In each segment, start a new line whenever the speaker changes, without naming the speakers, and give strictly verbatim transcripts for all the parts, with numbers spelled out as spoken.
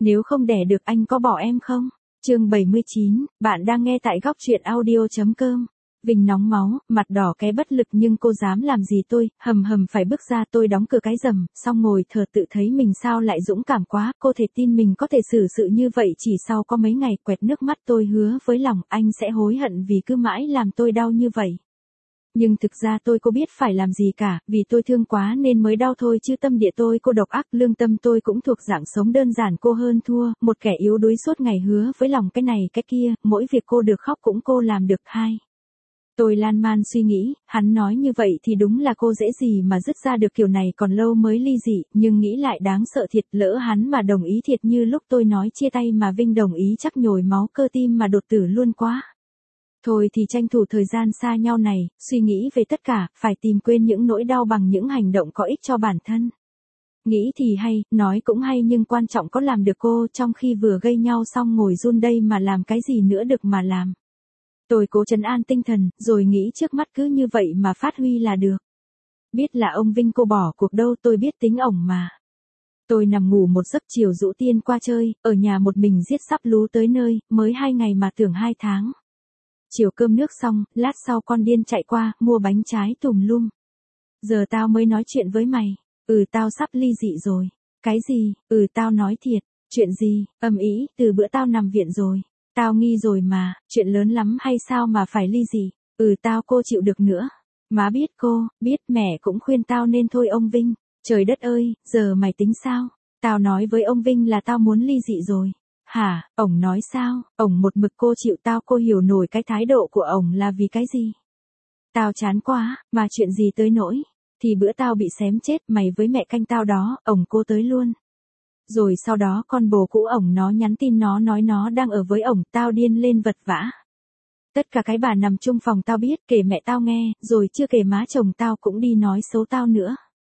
Nếu không đẻ được anh có bỏ em không? Chương bảy mươi chín, bạn đang nghe tại góc truyện audio chấm com. Vinh nóng máu, mặt đỏ ké bất lực nhưng cô dám làm gì tôi, hầm hầm phải bước ra. Tôi đóng cửa cái rầm, xong ngồi thở tự thấy mình sao lại dũng cảm quá. Cô thể tin mình có thể xử sự như vậy chỉ sau có mấy ngày. Quẹt nước mắt tôi hứa với lòng anh sẽ hối hận vì cứ mãi làm tôi đau như vậy. Nhưng thực ra tôi có biết phải làm gì cả, vì tôi thương quá nên mới đau thôi chứ tâm địa tôi cô độc ác, lương tâm tôi cũng thuộc dạng sống đơn giản cô hơn thua, một kẻ yếu đuối suốt ngày hứa với lòng cái này cái kia, mỗi việc cô được khóc cũng cô làm được hai. Tôi lan man suy nghĩ, hắn nói như vậy thì đúng là cô dễ gì mà dứt ra được kiểu này còn lâu mới ly dị, nhưng nghĩ lại đáng sợ thiệt, lỡ hắn mà đồng ý thiệt như lúc tôi nói chia tay mà Vinh đồng ý chắc nhồi máu cơ tim mà đột tử luôn quá. Thôi thì tranh thủ thời gian xa nhau này, suy nghĩ về tất cả, phải tìm quên những nỗi đau bằng những hành động có ích cho bản thân. Nghĩ thì hay, nói cũng hay nhưng quan trọng có làm được cô trong khi vừa gây nhau xong ngồi run đây mà làm cái gì nữa được mà làm. Tôi cố trấn an tinh thần, rồi nghĩ trước mắt cứ như vậy mà phát huy là được. Biết là ông Vinh cô bỏ cuộc đâu tôi biết tính ổng mà. Tôi nằm ngủ một giấc chiều rũ tiên qua chơi, ở nhà một mình giết sắp lú tới nơi, mới hai ngày mà tưởng hai tháng. Chiều cơm nước xong, lát sau con điên chạy qua, mua bánh trái tùm lum. Giờ tao mới nói chuyện với mày. Ừ tao sắp ly dị rồi. Cái gì? Ừ tao nói thiệt. Chuyện gì? Ầm ĩ, từ bữa tao nằm viện rồi. Tao nghi rồi mà, chuyện lớn lắm hay sao mà phải ly dị? Ừ tao cô chịu được nữa. Má biết cô, biết mẹ cũng khuyên tao nên thôi ông Vinh. Trời đất ơi, giờ mày tính sao? Tao nói với ông Vinh là tao muốn ly dị rồi. Hả, ổng nói sao, ổng một mực cô chịu tao cô hiểu nổi cái thái độ của ổng là vì cái gì. Tao chán quá, mà chuyện gì tới nỗi, thì bữa tao bị xém chết mày với mẹ canh tao đó, ổng cô tới luôn. Rồi sau đó con bồ cũ ổng nó nhắn tin nó nói nó đang ở với ổng, tao điên lên vật vã. Tất cả cái bà nằm chung phòng tao biết, kể mẹ tao nghe, rồi chưa kể má chồng tao cũng đi nói xấu tao nữa.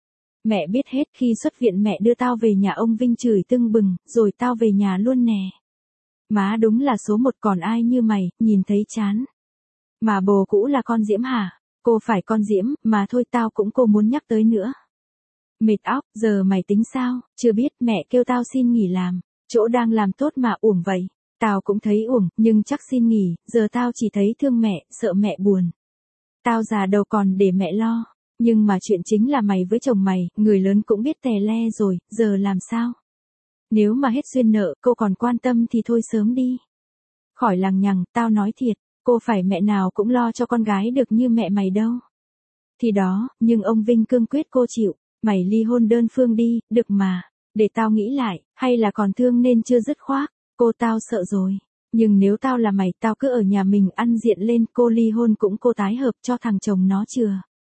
Mẹ biết hết, khi xuất viện mẹ đưa tao về nhà ông Vinh chửi tưng bừng, rồi tao về nhà luôn nè. Má đúng là số một còn ai như mày, nhìn thấy chán. Mà bồ cũ là con Diễm hả? Cô phải con Diễm, mà thôi tao cũng cô muốn nhắc tới nữa. Mệt óc, giờ mày tính sao? Chưa biết, mẹ kêu tao xin nghỉ làm. Chỗ đang làm tốt mà uổng vậy. Tao cũng thấy uổng, nhưng chắc xin nghỉ, giờ tao chỉ thấy thương mẹ, sợ mẹ buồn. Tao già đầu còn để mẹ lo. Nhưng mà chuyện chính là mày với chồng mày, người lớn cũng biết tè le rồi, giờ làm sao? Nếu mà hết duyên nợ, cô còn quan tâm thì thôi sớm đi. Khỏi lằng nhằng, tao nói thiệt, cô phải mẹ nào cũng lo cho con gái được như mẹ mày đâu. Thì đó, nhưng ông Vinh cương quyết cô chịu, mày ly hôn đơn phương đi, được mà. Để tao nghĩ lại, hay là còn thương nên chưa dứt khoát, cô tao sợ rồi. Nhưng nếu tao là mày, tao cứ ở nhà mình ăn diện lên, cô ly hôn cũng cô tái hợp cho thằng chồng nó chừa.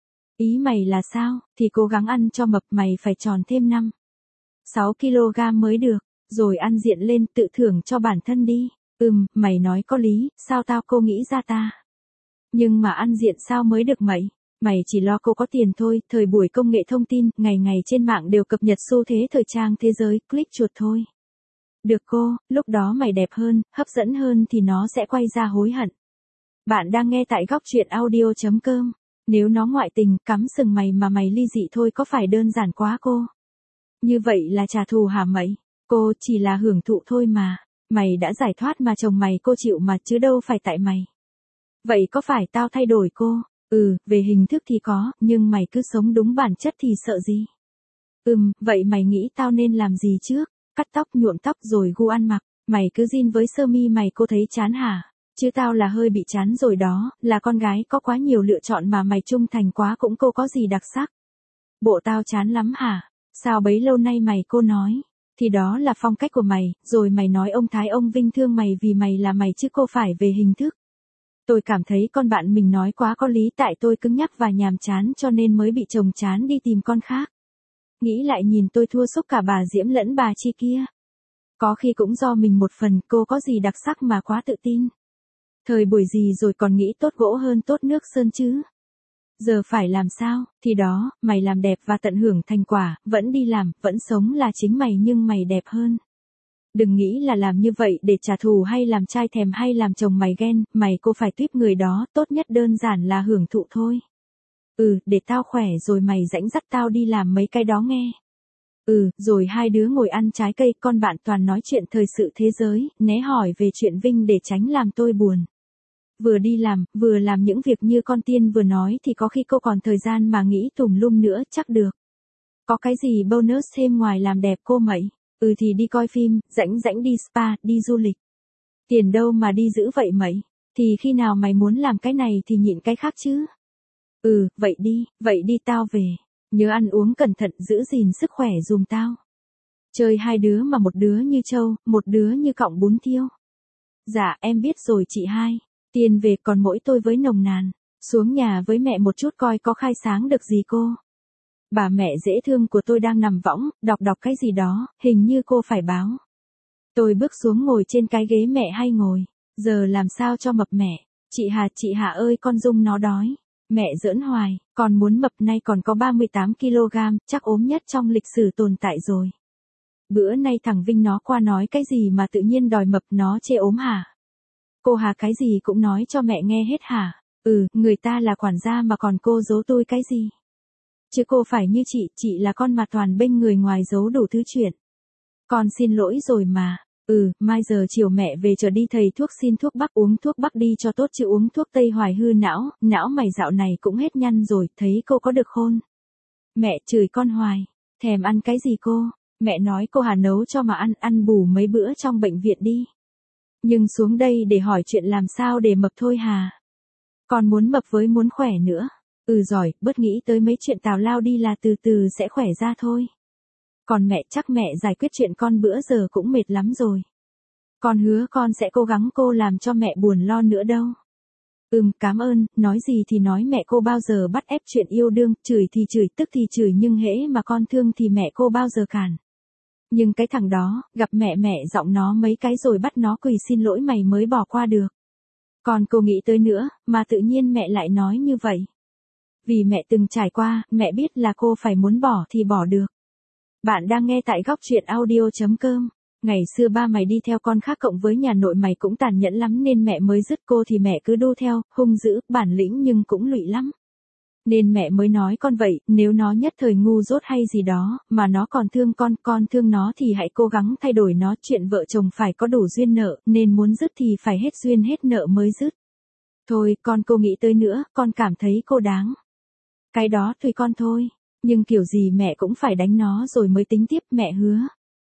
Ý mày là sao, thì cố gắng ăn cho mập mày phải tròn thêm năm sáu ki lô gam mới được, rồi ăn diện lên tự thưởng cho bản thân đi. Ừm, mày nói có lý, sao tao cô nghĩ ra ta. Nhưng mà ăn diện sao mới được mày? Mày chỉ lo cô có tiền thôi, thời buổi công nghệ thông tin, ngày ngày trên mạng đều cập nhật xu thế thời trang thế giới, click chuột thôi. Được cô, lúc đó mày đẹp hơn, hấp dẫn hơn thì nó sẽ quay ra hối hận. Bạn đang nghe tại góc truyện audio chấm com. Nếu nó ngoại tình, cắm sừng mày mà mày ly dị thôi có phải đơn giản quá cô? Như vậy là trả thù hả mày? Cô chỉ là hưởng thụ thôi mà. Mày đã giải thoát mà chồng mày cô chịu mà chứ đâu phải tại mày. Vậy có phải tao thay đổi cô? Ừ, về hình thức thì có, nhưng mày cứ sống đúng bản chất thì sợ gì? Ừm, vậy mày nghĩ tao nên làm gì trước? Cắt tóc nhuộm tóc rồi gu ăn mặc. Mày cứ jean với sơ mi mày cô thấy chán hả? Chứ tao là hơi bị chán rồi đó, là con gái có quá nhiều lựa chọn mà mày trung thành quá cũng cô có gì đặc sắc. Bộ tao chán lắm hả? Sao bấy lâu nay mày cô nói? Thì đó là phong cách của mày, rồi mày nói ông Thái ông Vinh thương mày vì mày là mày chứ cô phải về hình thức. Tôi cảm thấy con bạn mình nói quá có lý tại tôi cứng nhắc và nhàm chán cho nên mới bị chồng chán đi tìm con khác. Nghĩ lại nhìn tôi thua xúc cả bà Diễm lẫn bà Chi kia. Có khi cũng do mình một phần cô có gì đặc sắc mà quá tự tin. Thời buổi gì rồi còn nghĩ tốt gỗ hơn tốt nước sơn chứ. Giờ phải làm sao, thì đó, mày làm đẹp và tận hưởng thành quả, vẫn đi làm, vẫn sống là chính mày nhưng mày đẹp hơn. Đừng nghĩ là làm như vậy để trả thù hay làm trai thèm hay làm chồng mày ghen, mày cô phải tuyếp người đó, tốt nhất đơn giản là hưởng thụ thôi. Ừ, để tao khỏe rồi mày dẫn dắt tao đi làm mấy cái đó nghe. Ừ, rồi hai đứa ngồi ăn trái cây, con bạn toàn nói chuyện thời sự thế giới, né hỏi về chuyện Vinh để tránh làm tôi buồn. Vừa đi làm, vừa làm những việc như con Tiên vừa nói thì có khi cô còn thời gian mà nghĩ tùm lum nữa, chắc được. Có cái gì bonus thêm ngoài làm đẹp cô mẩy? Ừ thì đi coi phim, rảnh rảnh đi spa, đi du lịch. Tiền đâu mà đi giữ vậy mẩy? Thì khi nào mày muốn làm cái này thì nhịn cái khác chứ? Ừ, vậy đi, vậy đi tao về. Nhớ ăn uống cẩn thận, giữ gìn sức khỏe giùm tao. Chơi hai đứa mà một đứa như trâu, một đứa như cọng bún tiêu. Dạ em biết rồi chị hai. Tiền về còn mỗi tôi với nồng nàn. Xuống nhà với mẹ một chút coi có khai sáng được gì cô. Bà mẹ dễ thương của tôi đang nằm võng, đọc đọc cái gì đó, hình như cô phải báo. Tôi bước xuống ngồi trên cái ghế mẹ hay ngồi. Giờ làm sao cho mập mẹ? Chị Hà, chị Hà ơi con Dung nó đói. Mẹ giỡn hoài, con muốn mập nay còn có ba mươi tám ki lô gam, chắc ốm nhất trong lịch sử tồn tại rồi. Bữa nay thằng Vinh nó qua nói cái gì mà tự nhiên đòi mập, nó chê ốm hả? Cô Hà cái gì cũng nói cho mẹ nghe hết hả? Ừ, người ta là quản gia mà còn cô giấu tôi cái gì? Chứ cô phải như chị, chị là con mà toàn bênh người ngoài giấu đủ thứ chuyện. Con xin lỗi rồi mà. Ừ, mai giờ chiều mẹ về chờ đi thầy thuốc xin thuốc bắc, uống thuốc bắc đi cho tốt chứ uống thuốc tây hoài hư não, não mày dạo này cũng hết nhăn rồi, thấy cô có được khôn. Mẹ chửi con hoài, thèm ăn cái gì cô? Mẹ nói cô Hà nấu cho mà ăn, ăn bù mấy bữa trong bệnh viện đi. Nhưng xuống đây để hỏi chuyện làm sao để mập thôi Hà. Con muốn mập với muốn khỏe nữa. Ừ giỏi, bớt nghĩ tới mấy chuyện tào lao đi là từ từ sẽ khỏe ra thôi. Còn mẹ chắc mẹ giải quyết chuyện con bữa giờ cũng mệt lắm rồi. Con hứa con sẽ cố gắng cô làm cho mẹ buồn lo nữa đâu. Ừm, cảm ơn, nói gì thì nói mẹ cô bao giờ bắt ép chuyện yêu đương, chửi thì chửi, tức thì chửi nhưng hễ mà con thương thì mẹ cô bao giờ cản. Nhưng cái thằng đó, gặp mẹ mẹ giọng nó mấy cái rồi bắt nó quỳ xin lỗi mày mới bỏ qua được. Còn cô nghĩ tới nữa, mà tự nhiên mẹ lại nói như vậy. Vì mẹ từng trải qua, mẹ biết là cô phải muốn bỏ thì bỏ được. Bạn đang nghe tại góc truyện audio.com. Ngày xưa ba mày đi theo con khác cộng với nhà nội mày cũng tàn nhẫn lắm nên mẹ mới dứt cô thì mẹ cứ đu theo, hung dữ, bản lĩnh nhưng cũng lụy lắm. Nên mẹ mới nói con vậy, nếu nó nhất thời ngu dốt hay gì đó, mà nó còn thương con, con thương nó thì hãy cố gắng thay đổi nó, chuyện vợ chồng phải có đủ duyên nợ, nên muốn dứt thì phải hết duyên hết nợ mới dứt. Thôi, con cô nghĩ tới nữa, con cảm thấy cô đáng. Cái đó tùy con thôi, nhưng kiểu gì mẹ cũng phải đánh nó rồi mới tính tiếp, mẹ hứa.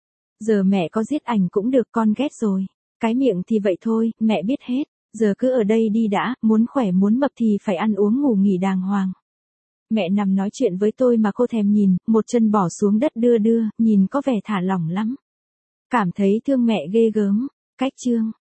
Giờ mẹ có giết ảnh cũng được, con ghét rồi. Cái miệng thì vậy thôi, mẹ biết hết. Giờ cứ ở đây đi đã, muốn khỏe muốn mập thì phải ăn uống ngủ nghỉ đàng hoàng. Mẹ nằm nói chuyện với tôi mà cô thèm nhìn, một chân bỏ xuống đất đưa đưa, nhìn có vẻ thả lỏng lắm. Cảm thấy thương mẹ ghê gớm. Cách chương